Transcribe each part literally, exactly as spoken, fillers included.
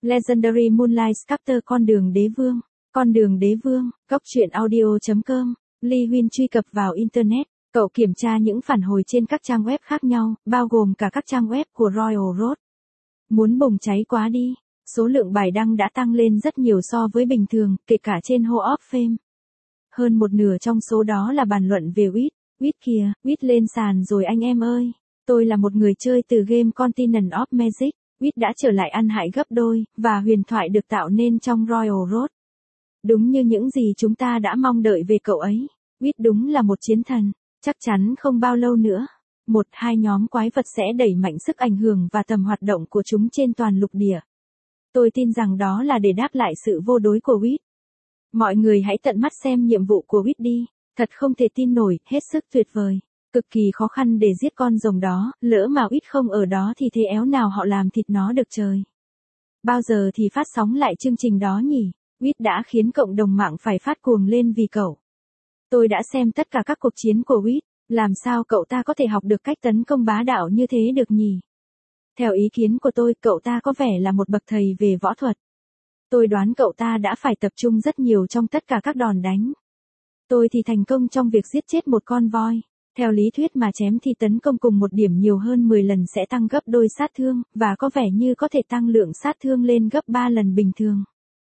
Legendary Moonlight Sculptor con đường đế vương, con đường đế vương, góc truyện audio.com, Lee Huynh truy cập vào Internet, cậu kiểm tra những phản hồi trên các trang web khác nhau, bao gồm cả các trang web của Royal Road. Muốn bùng cháy quá đi, số lượng bài đăng đã tăng lên rất nhiều so với bình thường, kể cả trên Hall of Fame. Hơn một nửa trong số đó là bàn luận về Wiz. Wiz kìa, Wiz lên sàn rồi anh em ơi. Tôi là một người chơi từ game Continent of Magic. Wiz đã trở lại ăn hại gấp đôi, và huyền thoại được tạo nên trong Royal Road. Đúng như những gì chúng ta đã mong đợi về cậu ấy. Wiz đúng là một chiến thần. Chắc chắn không bao lâu nữa, một hai nhóm quái vật sẽ đẩy mạnh sức ảnh hưởng và tầm hoạt động của chúng trên toàn lục địa. Tôi tin rằng đó là để đáp lại sự vô đối của Wiz. Mọi người hãy tận mắt xem nhiệm vụ của Wiz đi. Thật không thể tin nổi, hết sức tuyệt vời. Cực kỳ khó khăn để giết con rồng đó, lỡ mà Wiz không ở đó thì thế éo nào họ làm thịt nó được trời. Bao giờ thì phát sóng lại chương trình đó nhỉ? Wiz đã khiến cộng đồng mạng phải phát cuồng lên vì cậu. Tôi đã xem tất cả các cuộc chiến của Wiz, làm sao cậu ta có thể học được cách tấn công bá đạo như thế được nhỉ? Theo ý kiến của tôi, cậu ta có vẻ là một bậc thầy về võ thuật. Tôi đoán cậu ta đã phải tập trung rất nhiều trong tất cả các đòn đánh. Tôi thì thành công trong việc giết chết một con voi. Theo lý thuyết mà chém thì tấn công cùng một điểm nhiều hơn mười lần sẽ tăng gấp đôi sát thương, và có vẻ như có thể tăng lượng sát thương lên gấp ba lần bình thường.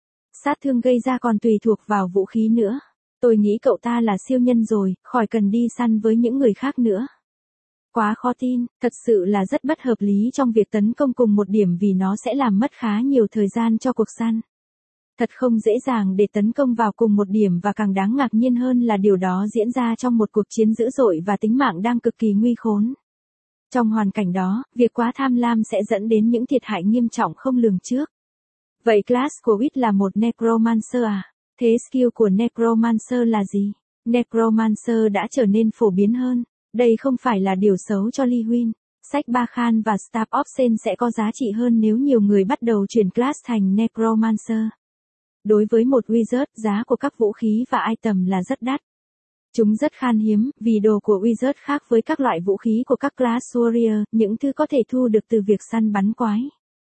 Sát thương gây ra còn tùy thuộc vào vũ khí nữa. Tôi nghĩ cậu ta là siêu nhân rồi, khỏi cần đi săn với những người khác nữa. Quá khó tin, thật sự là rất bất hợp lý trong việc tấn công cùng một điểm vì nó sẽ làm mất khá nhiều thời gian cho cuộc săn. Thật không dễ dàng để tấn công vào cùng một điểm, và càng đáng ngạc nhiên hơn là điều đó diễn ra trong một cuộc chiến dữ dội và tính mạng đang cực kỳ nguy khốn. Trong hoàn cảnh đó, việc quá tham lam sẽ dẫn đến những thiệt hại nghiêm trọng không lường trước. Vậy class của Wiz là một Necromancer à? Thế skill của Necromancer là gì? Necromancer đã trở nên phổ biến hơn. Đây không phải là điều xấu cho Lee Huynh. Sách Ba Khan và Staff of Sen sẽ có giá trị hơn nếu nhiều người bắt đầu chuyển class thành Necromancer. Đối với một wizard, giá của các vũ khí và item là rất đắt. Chúng rất khan hiếm, vì đồ của wizard khác với các loại vũ khí của các class warrior, những thứ có thể thu được từ việc săn bắn quái.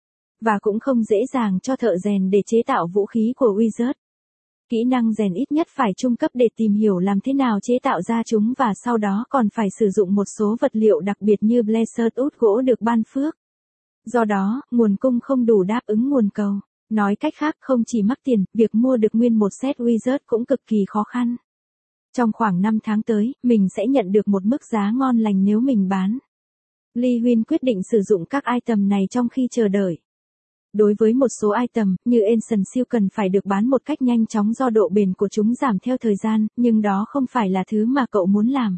Và cũng không dễ dàng cho thợ rèn để chế tạo vũ khí của wizard. Kỹ năng rèn ít nhất phải trung cấp để tìm hiểu làm thế nào chế tạo ra chúng, và sau đó còn phải sử dụng một số vật liệu đặc biệt như Blazed út gỗ được ban phước. Do đó, nguồn cung không đủ đáp ứng nguồn cầu. Nói cách khác, không chỉ mắc tiền, việc mua được nguyên một set wizard cũng cực kỳ khó khăn. Trong khoảng năm tháng tới, mình sẽ nhận được một mức giá ngon lành nếu mình bán. Lee Huynh quyết định sử dụng các item này trong khi chờ đợi. Đối với một số item, như Ancient Seal cần phải được bán một cách nhanh chóng do độ bền của chúng giảm theo thời gian, nhưng đó không phải là thứ mà cậu muốn làm.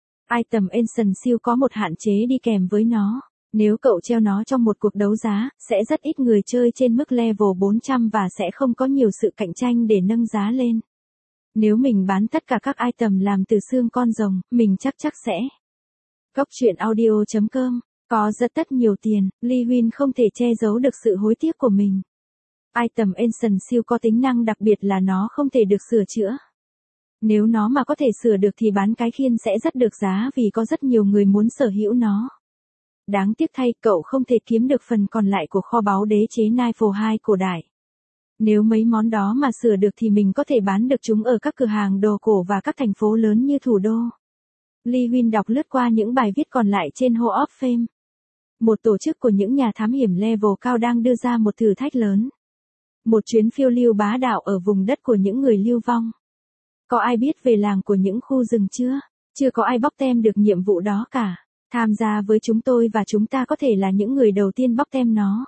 Item Ancient Seal có một hạn chế đi kèm với nó. Nếu cậu treo nó trong một cuộc đấu giá, sẽ rất ít người chơi trên mức level bốn trăm và sẽ không có nhiều sự cạnh tranh để nâng giá lên. Nếu mình bán tất cả các item làm từ xương con rồng, mình chắc chắc sẽ. Góc truyện audio.com, có rất tất nhiều tiền, Lee Huynh không thể che giấu được sự hối tiếc của mình. Item Ancient Seal có tính năng đặc biệt là nó không thể được sửa chữa. Nếu nó mà có thể sửa được thì bán cái khiên sẽ rất được giá vì có rất nhiều người muốn sở hữu nó. Đáng tiếc thay, cậu không thể kiếm được phần còn lại của kho báu đế chế Nightfall hai cổ đại. Nếu mấy món đó mà sửa được thì mình có thể bán được chúng ở các cửa hàng đồ cổ và các thành phố lớn như thủ đô. Lee Huynh đọc lướt qua những bài viết còn lại trên Hall of Fame. Một tổ chức của những nhà thám hiểm level cao đang đưa ra một thử thách lớn. Một chuyến phiêu lưu bá đạo ở vùng đất của những người lưu vong. Có ai biết về làng của những khu rừng chưa? Chưa có ai bóc tem được nhiệm vụ đó cả. Tham gia với chúng tôi và chúng ta có thể là những người đầu tiên bóc tem nó.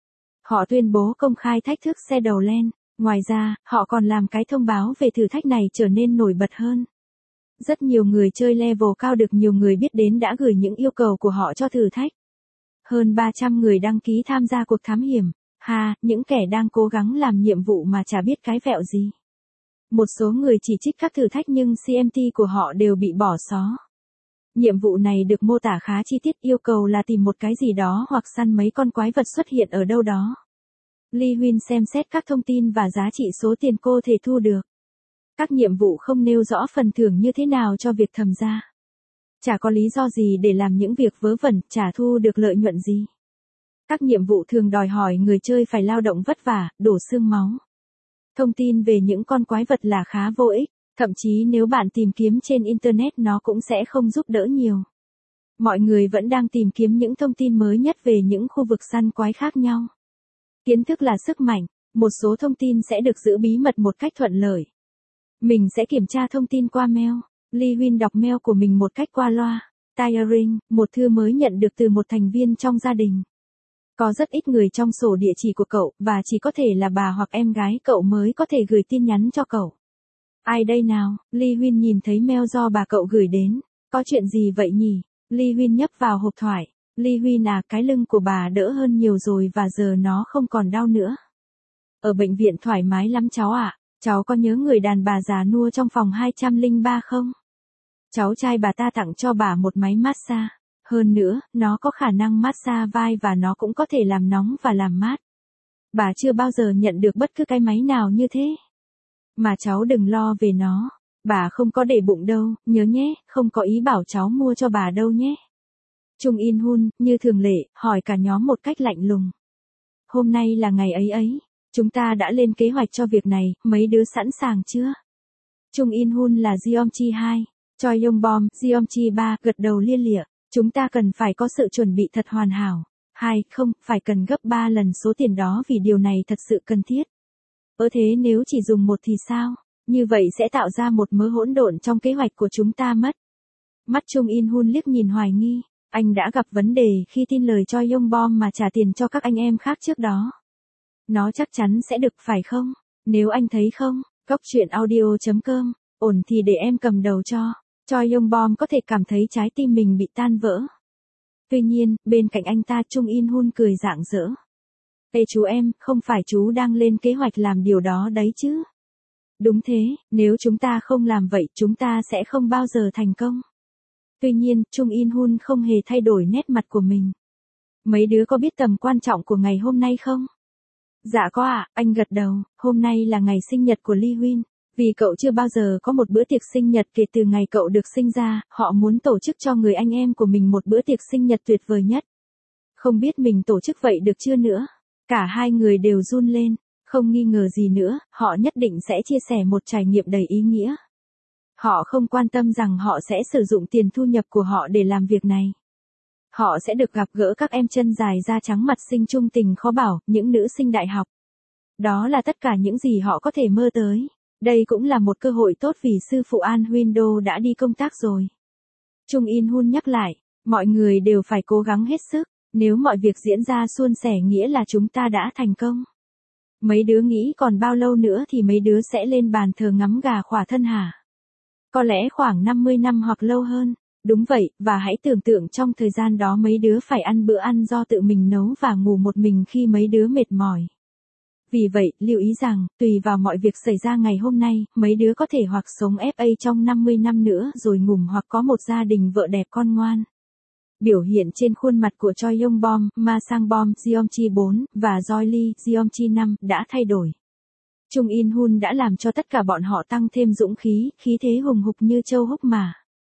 Họ tuyên bố công khai thách thức Shadowland. Ngoài ra, họ còn làm cái thông báo về thử thách này trở nên nổi bật hơn. Rất nhiều người chơi level cao được nhiều người biết đến đã gửi những yêu cầu của họ cho thử thách. Hơn ba trăm người đăng ký tham gia cuộc thám hiểm. Ha, những kẻ đang cố gắng làm nhiệm vụ mà chả biết cái vẹo gì. Một số người chỉ trích các thử thách nhưng xê em tê của họ đều bị bỏ xó. Nhiệm vụ này được mô tả khá chi tiết, yêu cầu là tìm một cái gì đó hoặc săn mấy con quái vật xuất hiện ở đâu đó. Lee Huynh xem xét các thông tin và giá trị số tiền cô thể thu được. Các nhiệm vụ không nêu rõ phần thưởng như thế nào cho việc thầm ra. Chả có lý do gì để làm những việc vớ vẩn, chả thu được lợi nhuận gì. Các nhiệm vụ thường đòi hỏi người chơi phải lao động vất vả, đổ xương máu. Thông tin về những con quái vật là khá vô ích, thậm chí nếu bạn tìm kiếm trên Internet nó cũng sẽ không giúp đỡ nhiều. Mọi người vẫn đang tìm kiếm những thông tin mới nhất về những khu vực săn quái khác nhau. Kiến thức là sức mạnh, một số thông tin sẽ được giữ bí mật một cách thuận lợi. Mình sẽ kiểm tra thông tin qua mail. Lee Huynh đọc mail của mình một cách qua loa. Tiring, một thư mới nhận được từ một thành viên trong gia đình. Có rất ít người trong sổ địa chỉ của cậu, và chỉ có thể là bà hoặc em gái cậu mới có thể gửi tin nhắn cho cậu. Ai đây nào? Lee Huynh nhìn thấy mail do bà cậu gửi đến. Có chuyện gì vậy nhỉ? Lee Huynh nhấp vào hộp thoại. Lee Huynh à, cái lưng của bà đỡ hơn nhiều rồi và giờ nó không còn đau nữa. Ở bệnh viện thoải mái lắm cháu ạ. À. Cháu có nhớ người đàn bà già nua trong phòng hai trăm lẻ ba không? Cháu trai bà ta tặng cho bà một máy massage. Hơn nữa, nó có khả năng massage vai và nó cũng có thể làm nóng và làm mát. Bà chưa bao giờ nhận được bất cứ cái máy nào như thế. Mà cháu đừng lo về nó. Bà không có để bụng đâu, nhớ nhé, không có ý bảo cháu mua cho bà đâu nhé. Chung In Hun, như thường lệ, hỏi cả nhóm một cách lạnh lùng. Hôm nay là ngày ấy ấy. Chúng ta đã lên kế hoạch cho việc này, mấy đứa sẵn sàng chưa? Chung In Hun là Jeongchi hai, Choi Yong Bom, Jeongchi ba, gật đầu lia lịa. Chúng ta cần phải có sự chuẩn bị thật hoàn hảo. Hai, không, phải cần gấp ba lần số tiền đó vì điều này thật sự cần thiết. Ơ thế nếu chỉ dùng một thì sao? Như vậy sẽ tạo ra một mớ hỗn độn trong kế hoạch của chúng ta mất. Mắt Chung In Hun liếc nhìn hoài nghi. Anh đã gặp vấn đề khi tin lời Choi Yong Bom mà trả tiền cho các anh em khác trước đó. Nó chắc chắn sẽ được phải không? Nếu anh thấy không, góc chuyện audio chấm com, ổn thì để em cầm đầu cho. Choi Yong Bom có thể cảm thấy trái tim mình bị tan vỡ. Tuy nhiên, bên cạnh anh ta Chung In Hun cười rạng rỡ. Ê chú em, không phải chú đang lên kế hoạch làm điều đó đấy chứ? Đúng thế, nếu chúng ta không làm vậy chúng ta sẽ không bao giờ thành công. Tuy nhiên, Chung In Hun không hề thay đổi nét mặt của mình. Mấy đứa có biết tầm quan trọng của ngày hôm nay không? Dạ có ạ, à, anh gật đầu, hôm nay là ngày sinh nhật của Lee Huynh. Vì cậu chưa bao giờ có một bữa tiệc sinh nhật kể từ ngày cậu được sinh ra, họ muốn tổ chức cho người anh em của mình một bữa tiệc sinh nhật tuyệt vời nhất. Không biết mình tổ chức vậy được chưa nữa? Cả hai người đều run lên, không nghi ngờ gì nữa, họ nhất định sẽ chia sẻ một trải nghiệm đầy ý nghĩa. Họ không quan tâm rằng họ sẽ sử dụng tiền thu nhập của họ để làm việc này. Họ sẽ được gặp gỡ các em chân dài da trắng mặt xinh trung tình khó bảo, những nữ sinh đại học. Đó là tất cả những gì họ có thể mơ tới. Đây cũng là một cơ hội tốt vì sư phụ An Huynh Đô đã đi công tác rồi. Chung In Hun nhắc lại, mọi người đều phải cố gắng hết sức, nếu mọi việc diễn ra suôn sẻ nghĩa là chúng ta đã thành công. Mấy đứa nghĩ còn bao lâu nữa thì mấy đứa sẽ lên bàn thờ ngắm gà khỏa thân hả? Có lẽ khoảng năm mươi năm hoặc lâu hơn. Đúng vậy, và hãy tưởng tượng trong thời gian đó mấy đứa phải ăn bữa ăn do tự mình nấu và ngủ một mình khi mấy đứa mệt mỏi. Vì vậy, lưu ý rằng, tùy vào mọi việc xảy ra ngày hôm nay, mấy đứa có thể hoặc sống ép a trong năm mươi năm nữa rồi ngủm hoặc có một gia đình vợ đẹp con ngoan. Biểu hiện trên khuôn mặt của Choi Yong Bom, Ma Sang Bom, Jeongchi bốn, và Joy Lee, Jeongchi năm, đã thay đổi. Chung In Hun đã làm cho tất cả bọn họ tăng thêm dũng khí, khí thế hùng hục như châu húc mà.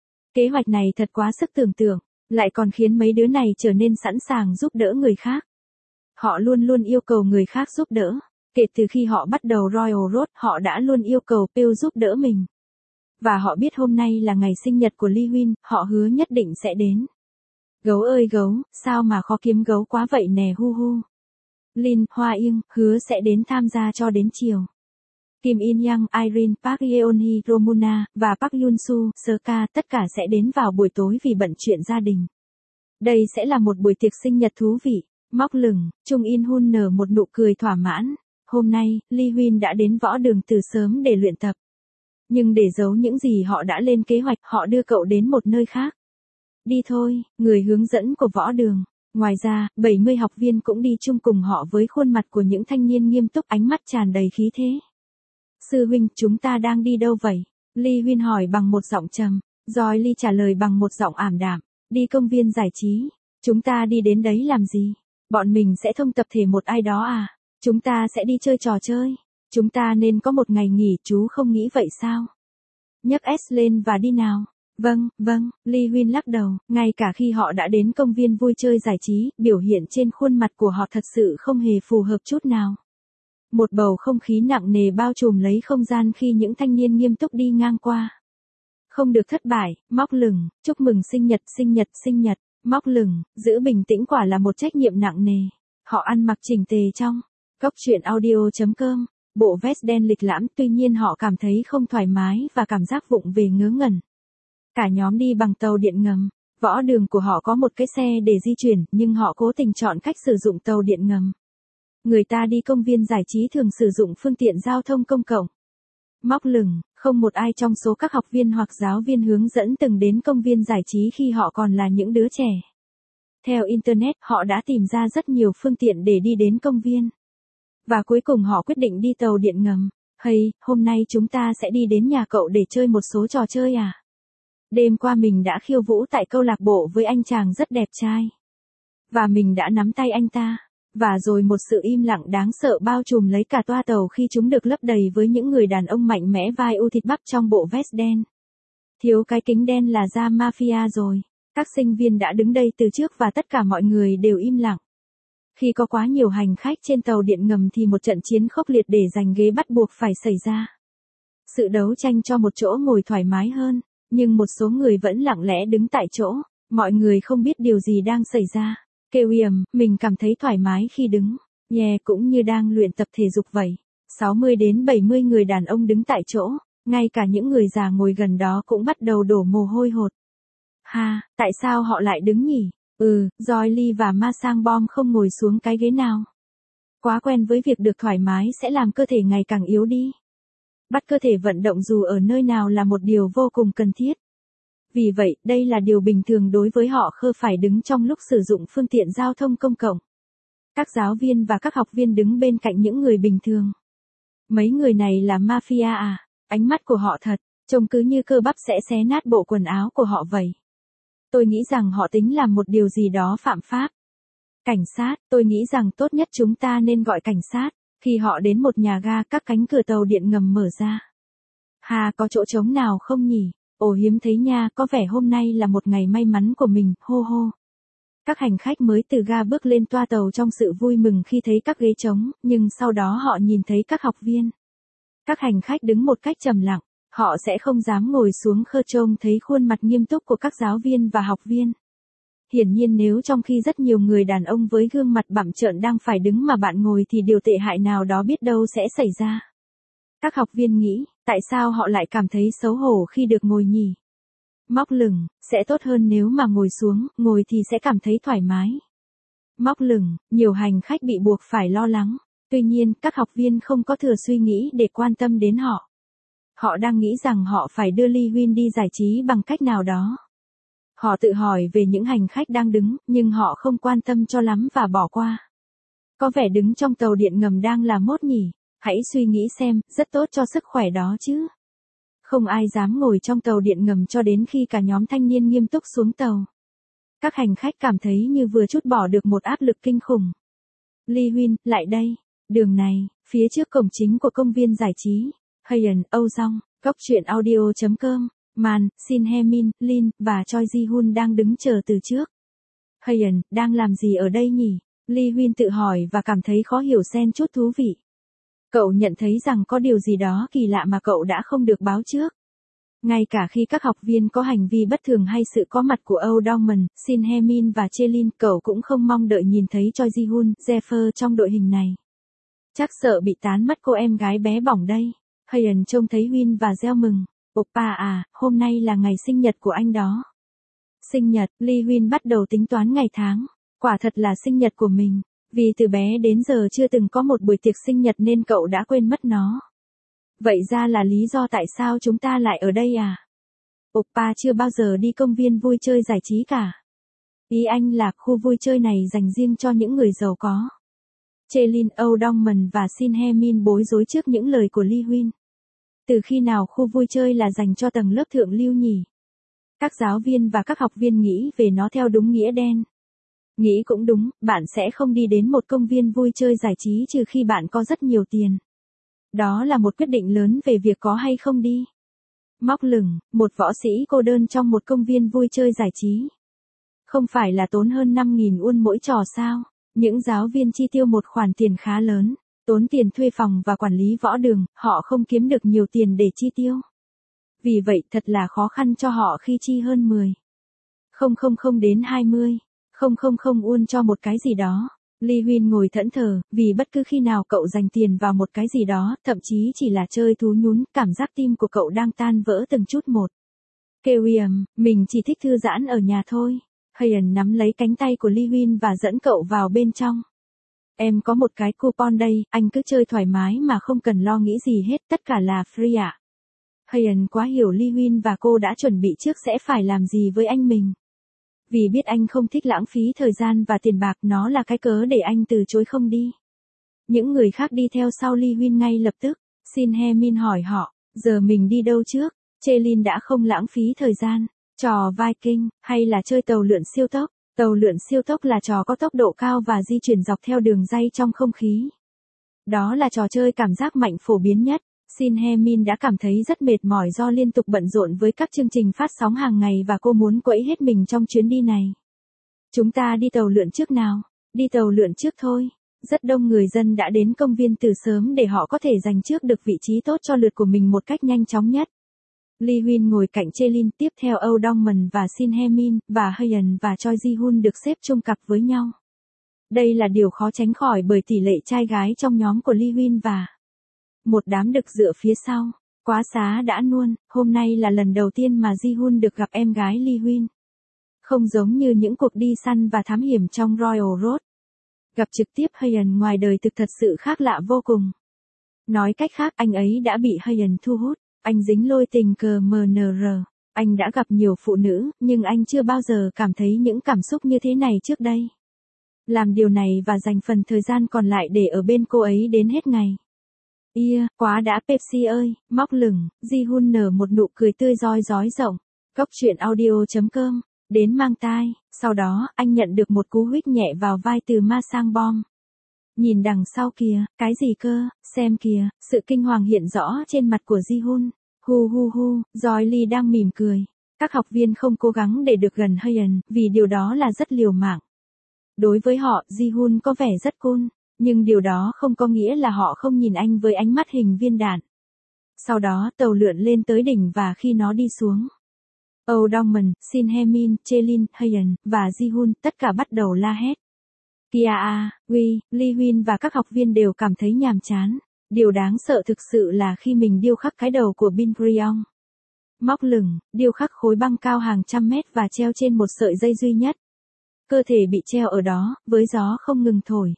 Kế hoạch này thật quá sức tưởng tượng, lại còn khiến mấy đứa này trở nên sẵn sàng giúp đỡ người khác. Họ luôn luôn yêu cầu người khác giúp đỡ. Kể từ khi họ bắt đầu Royal Road, họ đã luôn yêu cầu Pew giúp đỡ mình. Và họ biết hôm nay là ngày sinh nhật của Lee Huynh, họ hứa nhất định sẽ đến. Gấu ơi gấu, sao mà khó kiếm gấu quá vậy nè hu hu. Lin, Hoa Yên, hứa sẽ đến tham gia cho đến chiều. Kim In Young, Irene, Park Yeon-hee, Romuna, và Park Yoon-soo, Seo-ka, tất cả sẽ đến vào buổi tối vì bận chuyện gia đình. Đây sẽ là một buổi tiệc sinh nhật thú vị. Móc lửng, Chung In Hun nở một nụ cười thỏa mãn. Hôm nay, Lee Huynh đã đến võ đường từ sớm để luyện tập. Nhưng để giấu những gì họ đã lên kế hoạch, họ đưa cậu đến một nơi khác. Đi thôi, người hướng dẫn của võ đường. Ngoài ra, bảy mươi học viên cũng đi chung cùng họ với khuôn mặt của những thanh niên nghiêm túc, ánh mắt tràn đầy khí thế. Sư huynh, chúng ta đang đi đâu vậy? Lee Huynh hỏi bằng một giọng trầm. Joy Lee trả lời bằng một giọng ảm đạm. Đi công viên giải trí. Chúng ta đi đến đấy làm gì? Bọn mình sẽ thông tập thể một ai đó à? Chúng ta sẽ đi chơi trò chơi. Chúng ta nên có một ngày nghỉ, chú không nghĩ vậy sao? Nhấc S lên và đi nào. Vâng, vâng, Lee Huyên lắc đầu, ngay cả khi họ đã đến công viên vui chơi giải trí, biểu hiện trên khuôn mặt của họ thật sự không hề phù hợp chút nào. Một bầu không khí nặng nề bao trùm lấy không gian khi những thanh niên nghiêm túc đi ngang qua. Không được thất bại, móc lửng, chúc mừng sinh nhật, sinh nhật, sinh nhật, móc lửng, giữ bình tĩnh quả là một trách nhiệm nặng nề. Họ ăn mặc chỉnh tề trong Cốc truyện audio chấm com, bộ vest đen lịch lãm, tuy nhiên họ cảm thấy không thoải mái và cảm giác vụng về ngớ ngẩn. Cả nhóm đi bằng tàu điện ngầm. Võ đường của họ có một cái xe để di chuyển, nhưng họ cố tình chọn cách sử dụng tàu điện ngầm. Người ta đi công viên giải trí thường sử dụng phương tiện giao thông công cộng. Móc lửng, không một ai trong số các học viên hoặc giáo viên hướng dẫn từng đến công viên giải trí khi họ còn là những đứa trẻ. Theo Internet, họ đã tìm ra rất nhiều phương tiện để đi đến công viên. Và cuối cùng họ quyết định đi tàu điện ngầm. Hey, hôm nay chúng ta sẽ đi đến nhà cậu để chơi một số trò chơi à? Đêm qua mình đã khiêu vũ tại câu lạc bộ với anh chàng rất đẹp trai. Và mình đã nắm tay anh ta. Và rồi một sự im lặng đáng sợ bao trùm lấy cả toa tàu khi chúng được lấp đầy với những người đàn ông mạnh mẽ vai u thịt bắp trong bộ vest đen. Thiếu cái kính đen là ra mafia rồi. Các sinh viên đã đứng đây từ trước và tất cả mọi người đều im lặng. Khi có quá nhiều hành khách trên tàu điện ngầm thì một trận chiến khốc liệt để giành ghế bắt buộc phải xảy ra. Sự đấu tranh cho một chỗ ngồi thoải mái hơn, nhưng một số người vẫn lặng lẽ đứng tại chỗ, mọi người không biết điều gì đang xảy ra. Kêu ầm, mình cảm thấy thoải mái khi đứng, yeah, cũng như đang luyện tập thể dục vậy. sáu mươi đến bảy mươi người đàn ông đứng tại chỗ, ngay cả những người già ngồi gần đó cũng bắt đầu đổ mồ hôi hột. Ha, tại sao họ lại đứng nhỉ? Ừ, Joy Lee và Ma Sang Bom không ngồi xuống cái ghế nào. Quá quen với việc được thoải mái sẽ làm cơ thể ngày càng yếu đi. Bắt cơ thể vận động dù ở nơi nào là một điều vô cùng cần thiết. Vì vậy, đây là điều bình thường đối với họ khơ phải đứng trong lúc sử dụng phương tiện giao thông công cộng. Các giáo viên và các học viên đứng bên cạnh những người bình thường. Mấy người này là mafia à? Ánh mắt của họ thật, trông cứ như cơ bắp sẽ xé nát bộ quần áo của họ vậy. Tôi nghĩ rằng họ tính làm một điều gì đó phạm pháp. Cảnh sát, tôi nghĩ rằng tốt nhất chúng ta nên gọi cảnh sát. Khi họ đến một nhà ga, các cánh cửa tàu điện ngầm mở ra. Hà, có chỗ trống nào không nhỉ? Ồ, hiếm thấy nha, có vẻ hôm nay là một ngày may mắn của mình, hô hô. Các hành khách mới từ ga bước lên toa tàu trong sự vui mừng khi thấy các ghế trống, nhưng sau đó họ nhìn thấy các học viên. Các hành khách đứng một cách trầm lặng, họ sẽ không dám ngồi xuống khơ trông thấy khuôn mặt nghiêm túc của các giáo viên và học viên. Hiển nhiên nếu trong khi rất nhiều người đàn ông với gương mặt bặm trợn đang phải đứng mà bạn ngồi thì điều tệ hại nào đó biết đâu sẽ xảy ra. Các học viên nghĩ, tại sao họ lại cảm thấy xấu hổ khi được ngồi nhỉ? Móc lửng, sẽ tốt hơn nếu mà ngồi xuống, ngồi thì sẽ cảm thấy thoải mái. Móc lửng, nhiều hành khách bị buộc phải lo lắng. Tuy nhiên, các học viên không có thừa suy nghĩ để quan tâm đến họ. Họ đang nghĩ rằng họ phải đưa Lee Huyên đi giải trí bằng cách nào đó. Họ tự hỏi về những hành khách đang đứng, nhưng họ không quan tâm cho lắm và bỏ qua. Có vẻ đứng trong tàu điện ngầm đang là mốt nhỉ? Hãy suy nghĩ xem, rất tốt cho sức khỏe đó chứ. Không ai dám ngồi trong tàu điện ngầm cho đến khi cả nhóm thanh niên nghiêm túc xuống tàu. Các hành khách cảm thấy như vừa trút bỏ được một áp lực kinh khủng. Lee Huyên, lại đây. Đường này, phía trước cổng chính của công viên giải trí. Hayen, Âu Dong, Cốc truyện audio chấm com, Man, Shin Hye Min, Lin, và Choi Ji Hun đang đứng chờ từ trước. Hayen, đang làm gì ở đây nhỉ? Lee Huyên tự hỏi và cảm thấy khó hiểu xen chút thú vị. Cậu nhận thấy rằng có điều gì đó kỳ lạ mà cậu đã không được báo trước. Ngay cả khi các học viên có hành vi bất thường hay sự có mặt của Âu Dongman, Shin Hye Min và Chelin, cậu cũng không mong đợi nhìn thấy Choi Ji Hun, Jeffer trong đội hình này. Chắc sợ bị tán mất cô em gái bé bỏng đây. Hayen trông thấy Huyên và reo mừng. Oppa à, hôm nay là ngày sinh nhật của anh đó. Sinh nhật, Lee Huyên bắt đầu tính toán ngày tháng. Quả thật là sinh nhật của mình. Vì từ bé đến giờ chưa từng có một buổi tiệc sinh nhật nên cậu đã quên mất nó. Vậy ra là lý do tại sao chúng ta lại ở đây à? Oppa chưa bao giờ đi công viên vui chơi giải trí cả. Ý anh là khu vui chơi này dành riêng cho những người giàu có. Chelin, Âu Dongman và Shin Hye Min bối rối trước những lời của Lee Huyên. Từ khi nào khu vui chơi là dành cho tầng lớp thượng lưu nhỉ? Các giáo viên và các học viên nghĩ về nó theo đúng nghĩa đen. Nghĩ cũng đúng, bạn sẽ không đi đến một công viên vui chơi giải trí trừ khi bạn có rất nhiều tiền. Đó là một quyết định lớn về việc có hay không đi. Móc lửng, một võ sĩ cô đơn trong một công viên vui chơi giải trí. Không phải là tốn hơn năm nghìn won mỗi trò sao? Những giáo viên chi tiêu một khoản tiền khá lớn, tốn tiền thuê phòng và quản lý võ đường, họ không kiếm được nhiều tiền để chi tiêu. Vì vậy thật là khó khăn cho họ khi chi hơn mười nghìn đến hai mươi nghìn won cho một cái gì đó. Lee Huyên ngồi thẫn thờ, vì bất cứ khi nào cậu dành tiền vào một cái gì đó, thậm chí chỉ là chơi thú nhún, cảm giác tim của cậu đang tan vỡ từng chút một. Kewiem, mình chỉ thích thư giãn ở nhà thôi. Hayan nắm lấy cánh tay của Lee Huyên và dẫn cậu vào bên trong. Em có một cái coupon đây, anh cứ chơi thoải mái mà không cần lo nghĩ gì hết, tất cả là free ạ. Hayan quá hiểu Lee Huyên và cô đã chuẩn bị trước sẽ phải làm gì với anh mình. Vì biết anh không thích lãng phí thời gian và tiền bạc, nó là cái cớ để anh từ chối không đi. Những người khác đi theo sau Lee Huyên ngay lập tức. Shin Hye Min hỏi họ, giờ mình đi đâu trước? Jaelin đã không lãng phí thời gian. Trò Viking, hay là chơi tàu lượn siêu tốc? Tàu lượn siêu tốc là trò có tốc độ cao và di chuyển dọc theo đường ray trong không khí. Đó là trò chơi cảm giác mạnh phổ biến nhất. Shin Hye Min đã cảm thấy rất mệt mỏi do liên tục bận rộn với các chương trình phát sóng hàng ngày và cô muốn quẫy hết mình trong chuyến đi này. Chúng ta đi tàu lượn trước nào? Đi tàu lượn trước thôi. Rất đông người dân đã đến công viên từ sớm để họ có thể giành trước được vị trí tốt cho lượt của mình một cách nhanh chóng nhất. Lee Huyên ngồi cạnh Jaelin, tiếp theo Oh Dong-man và Shin Hye Min, và Hayan và Choi Ji-hun được xếp chung cặp với nhau. Đây là điều khó tránh khỏi bởi tỷ lệ trai gái trong nhóm của Lee Huyên và một đám đực dựa phía sau. Quá xá đã nuôn, hôm nay là lần đầu tiên mà Ji-hun được gặp em gái Lee Huyên. Không giống như những cuộc đi săn và thám hiểm trong Royal Road. Gặp trực tiếp Hayan ngoài đời thực thật sự khác lạ vô cùng. Nói cách khác, anh ấy đã bị Hayan thu hút. Anh dính lôi tình cờ em en rờ. Anh đã gặp nhiều phụ nữ, nhưng anh chưa bao giờ cảm thấy những cảm xúc như thế này trước đây. Làm điều này và dành phần thời gian còn lại để ở bên cô ấy đến hết ngày. Ia, quá đã Pepsi ơi, móc lửng, Ji-hun nở một nụ cười tươi rói rói rộng. Góc truyện audio chấm com, đến mang tai, sau đó, anh nhận được một cú huých nhẹ vào vai từ Ma Sang Bom. Nhìn đằng sau kìa, cái gì cơ, xem kìa, sự kinh hoàng hiện rõ trên mặt của Ji-hun. Hu hu hu, Joy Lee đang mỉm cười. Các học viên không cố gắng để được gần Hayan, vì điều đó là rất liều mạng. Đối với họ, Ji-hun có vẻ rất cool, nhưng điều đó không có nghĩa là họ không nhìn anh với ánh mắt hình viên đạn. Sau đó, tàu lượn lên tới đỉnh và khi nó đi xuống, Oh Dong-man, Shin Hye Min, Jaelin, Hayan, và Ji-hun, tất cả bắt đầu la hét. Kia a, Uy, Lee Huyên và các học viên đều cảm thấy nhàm chán. Điều đáng sợ thực sự là khi mình điêu khắc cái đầu của Bin Gryong. Móc lửng, điêu khắc khối băng cao hàng trăm mét và treo trên một sợi dây duy nhất. Cơ thể bị treo ở đó, với gió không ngừng thổi.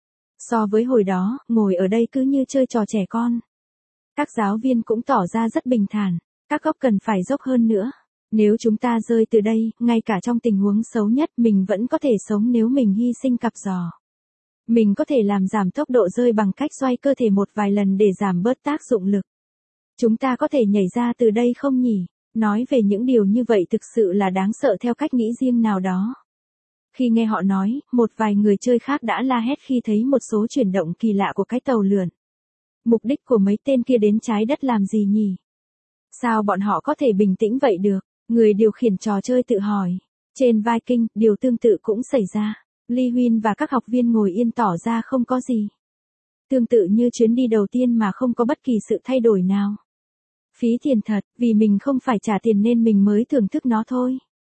So với hồi đó, ngồi ở đây cứ như chơi trò trẻ con. Các giáo viên cũng tỏ ra rất bình thản. Các góc cần phải dốc hơn nữa. Nếu chúng ta rơi từ đây, ngay cả trong tình huống xấu nhất, mình vẫn có thể sống nếu mình hy sinh cặp giò. Mình có thể làm giảm tốc độ rơi bằng cách xoay cơ thể một vài lần để giảm bớt tác dụng lực. Chúng ta có thể nhảy ra từ đây không nhỉ? Nói về những điều như vậy thực sự là đáng sợ theo cách nghĩ riêng nào đó. Khi nghe họ nói, một vài người chơi khác đã la hét khi thấy một số chuyển động kỳ lạ của cái tàu lượn. Mục đích của mấy tên kia đến trái đất làm gì nhỉ? Sao bọn họ có thể bình tĩnh vậy được? Người điều khiển trò chơi tự hỏi. Trên Viking, điều tương tự cũng xảy ra. Lee Huyên và các học viên ngồi yên tỏ ra không có gì. Tương tự như chuyến đi đầu tiên mà không có bất kỳ sự thay đổi nào. Phí tiền thật, vì mình không phải trả tiền nên mình mới thưởng thức nó thôi.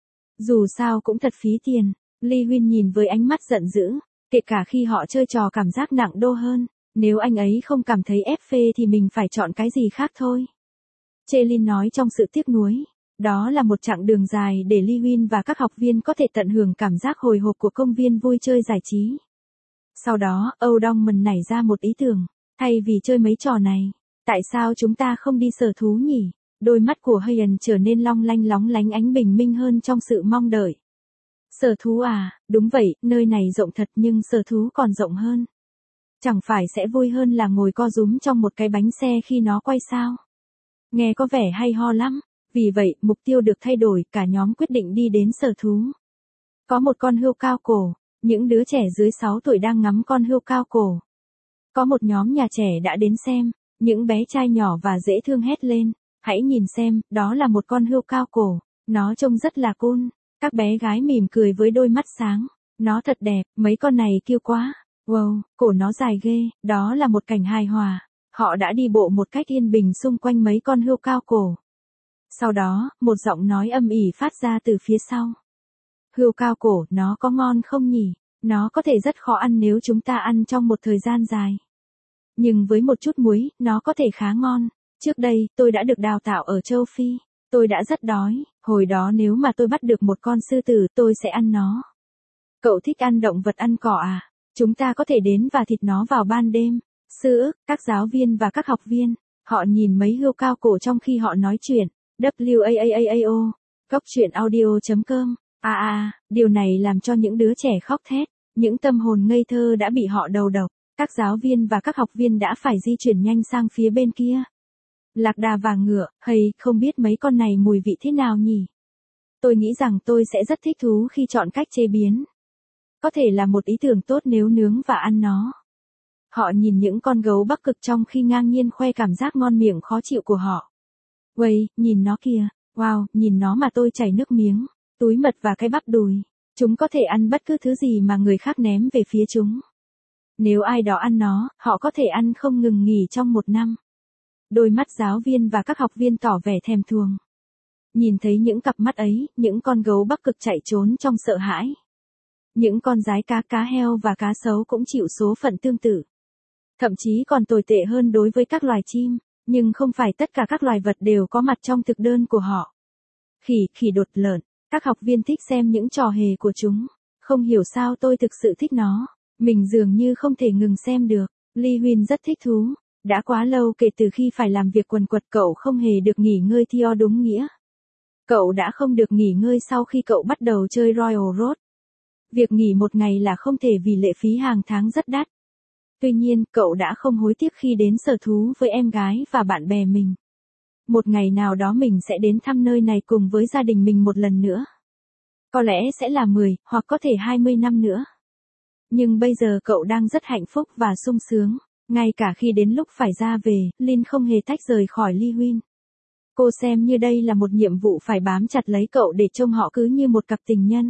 Dù sao cũng thật phí tiền. Lee Huyên nhìn với ánh mắt giận dữ, kể cả khi họ chơi trò cảm giác nặng đô hơn. Nếu anh ấy không cảm thấy ép phê thì mình phải chọn cái gì khác thôi. Jaelin nói trong sự tiếc nuối. Đó là một chặng đường dài để Lee Huyên và các học viên có thể tận hưởng cảm giác hồi hộp của công viên vui chơi giải trí. Sau đó, Oh Dong-man nảy ra một ý tưởng. Thay vì chơi mấy trò này, tại sao chúng ta không đi sở thú nhỉ? Đôi mắt của Hayan trở nên long lanh lóng lánh ánh bình minh hơn trong sự mong đợi. Sở thú à, đúng vậy, nơi này rộng thật nhưng sở thú còn rộng hơn. Chẳng phải sẽ vui hơn là ngồi co rúm trong một cái bánh xe khi nó quay sao? Nghe có vẻ hay ho lắm. Vì vậy, mục tiêu được thay đổi, cả nhóm quyết định đi đến sở thú. Có một con hươu cao cổ, những đứa trẻ dưới sáu tuổi đang ngắm con hươu cao cổ. Có một nhóm nhà trẻ đã đến xem, những bé trai nhỏ và dễ thương hét lên. Hãy nhìn xem, đó là một con hươu cao cổ. Nó trông rất là cool. Các bé gái mỉm cười với đôi mắt sáng. Nó thật đẹp, mấy con này cute quá. Wow, cổ nó dài ghê, đó là một cảnh hài hòa. Họ đã đi bộ một cách yên bình xung quanh mấy con hươu cao cổ. Sau đó, một giọng nói âm ỉ phát ra từ phía sau. Hươu cao cổ, nó có ngon không nhỉ? Nó có thể rất khó ăn nếu chúng ta ăn trong một thời gian dài. Nhưng với một chút muối, nó có thể khá ngon. Trước đây, tôi đã được đào tạo ở châu Phi. Tôi đã rất đói, hồi đó nếu mà tôi bắt được một con sư tử, tôi sẽ ăn nó. Cậu thích ăn động vật ăn cỏ à? Chúng ta có thể đến và thịt nó vào ban đêm. Sư ức, các giáo viên và các học viên, họ nhìn mấy hươu cao cổ trong khi họ nói chuyện. W A A A A O, Cóc truyện audio chấm com. À à, điều này làm cho những đứa trẻ khóc thét. Những tâm hồn ngây thơ đã bị họ đầu độc. Các giáo viên và các học viên đã phải di chuyển nhanh sang phía bên kia. Lạc đà và ngựa, hay, không biết mấy con này mùi vị thế nào nhỉ? Tôi nghĩ rằng tôi sẽ rất thích thú khi chọn cách chế biến. Có thể là một ý tưởng tốt nếu nướng và ăn nó. Họ nhìn những con gấu Bắc Cực trong khi ngang nhiên khoe cảm giác ngon miệng khó chịu của họ. Uầy, nhìn nó kìa, wow, nhìn nó mà tôi chảy nước miếng, túi mật và cái bắp đùi. Chúng có thể ăn bất cứ thứ gì mà người khác ném về phía chúng. Nếu ai đó ăn nó, họ có thể ăn không ngừng nghỉ trong một năm. Đôi mắt giáo viên và các học viên tỏ vẻ thèm thuồng. Nhìn thấy những cặp mắt ấy, những con gấu Bắc Cực chạy trốn trong sợ hãi. Những con giái cá, cá heo và cá sấu cũng chịu số phận tương tự. Thậm chí còn tồi tệ hơn đối với các loài chim, nhưng không phải tất cả các loài vật đều có mặt trong thực đơn của họ. Khỉ, khỉ đột lợn, các học viên thích xem những trò hề của chúng. Không hiểu sao tôi thực sự thích nó. Mình dường như không thể ngừng xem được. Lee Huyên rất thích thú. Đã quá lâu kể từ khi phải làm việc quần quật cậu không hề được nghỉ ngơi theo đúng nghĩa. Cậu đã không được nghỉ ngơi sau khi cậu bắt đầu chơi Royal Road. Việc nghỉ một ngày là không thể vì lệ phí hàng tháng rất đắt. Tuy nhiên, cậu đã không hối tiếc khi đến sở thú với em gái và bạn bè mình. Một ngày nào đó mình sẽ đến thăm nơi này cùng với gia đình mình một lần nữa. Có lẽ sẽ là mười, hoặc có thể hai mươi năm nữa. Nhưng bây giờ cậu đang rất hạnh phúc và sung sướng. Ngay cả khi đến lúc phải ra về, Lin không hề tách rời khỏi Lee Huyên. Cô xem như đây là một nhiệm vụ phải bám chặt lấy cậu để trông họ cứ như một cặp tình nhân.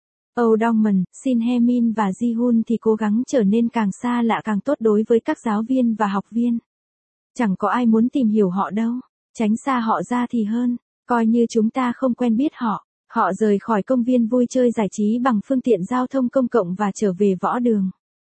Oh Dongman, Shin Hye Min và Ji Hoon thì cố gắng trở nên càng xa lạ càng tốt đối với các giáo viên và học viên. Chẳng có ai muốn tìm hiểu họ đâu, tránh xa họ ra thì hơn, coi như chúng ta không quen biết họ. Họ rời khỏi công viên vui chơi giải trí bằng phương tiện giao thông công cộng và trở về võ đường.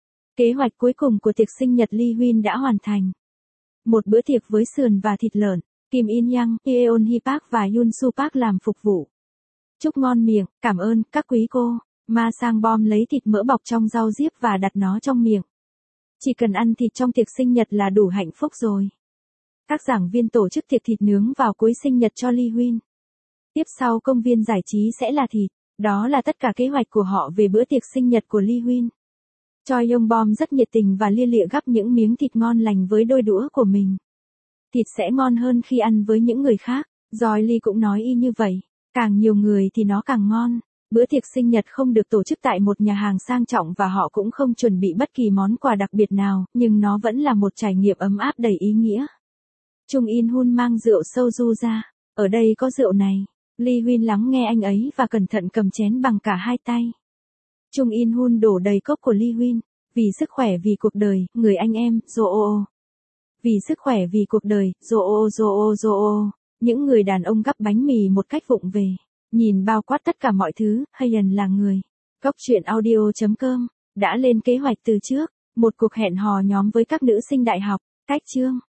Kế hoạch cuối cùng của tiệc sinh nhật Lee Huyên đã hoàn thành. Một bữa tiệc với sườn và thịt lợn, Kim In Young, Yeon Hee Park và Yoon Soo Park làm phục vụ. Chúc ngon miệng, cảm ơn các quý cô. Ma Sang Bom lấy thịt mỡ bọc trong rau diếp và đặt nó trong miệng. Chỉ cần ăn thịt trong tiệc sinh nhật là đủ hạnh phúc rồi. Các giảng viên tổ chức tiệc thịt nướng vào cuối sinh nhật cho Lee Huyên. Tiếp sau công viên giải trí sẽ là thịt. Đó là tất cả kế hoạch của họ về bữa tiệc sinh nhật của Lee Huyên. Choi Yong Bom rất nhiệt tình và lia lịa gắp những miếng thịt ngon lành với đôi đũa của mình. Thịt sẽ ngon hơn khi ăn với những người khác. Joy Lee cũng nói y như vậy. Càng nhiều người thì nó càng ngon. Bữa tiệc sinh nhật không được tổ chức tại một nhà hàng sang trọng và họ cũng không chuẩn bị bất kỳ món quà đặc biệt nào, nhưng nó vẫn là một trải nghiệm ấm áp đầy ý nghĩa. Chung In Hun mang rượu soju ra. Ở đây có rượu này. Lee Huyên lắng nghe anh ấy và cẩn thận cầm chén bằng cả hai tay. Chung In Hun đổ đầy cốc của Lee Huyên. Vì sức khỏe vì cuộc đời, người anh em, Joo. Vì sức khỏe vì cuộc đời, Joo Joo Joo. Những người đàn ông gắp bánh mì một cách vụng về. Nhìn bao quát tất cả mọi thứ, Hayen là người. Cóc truyện audio chấm com đã lên kế hoạch từ trước. Một cuộc hẹn hò nhóm với các nữ sinh đại học. Cách chương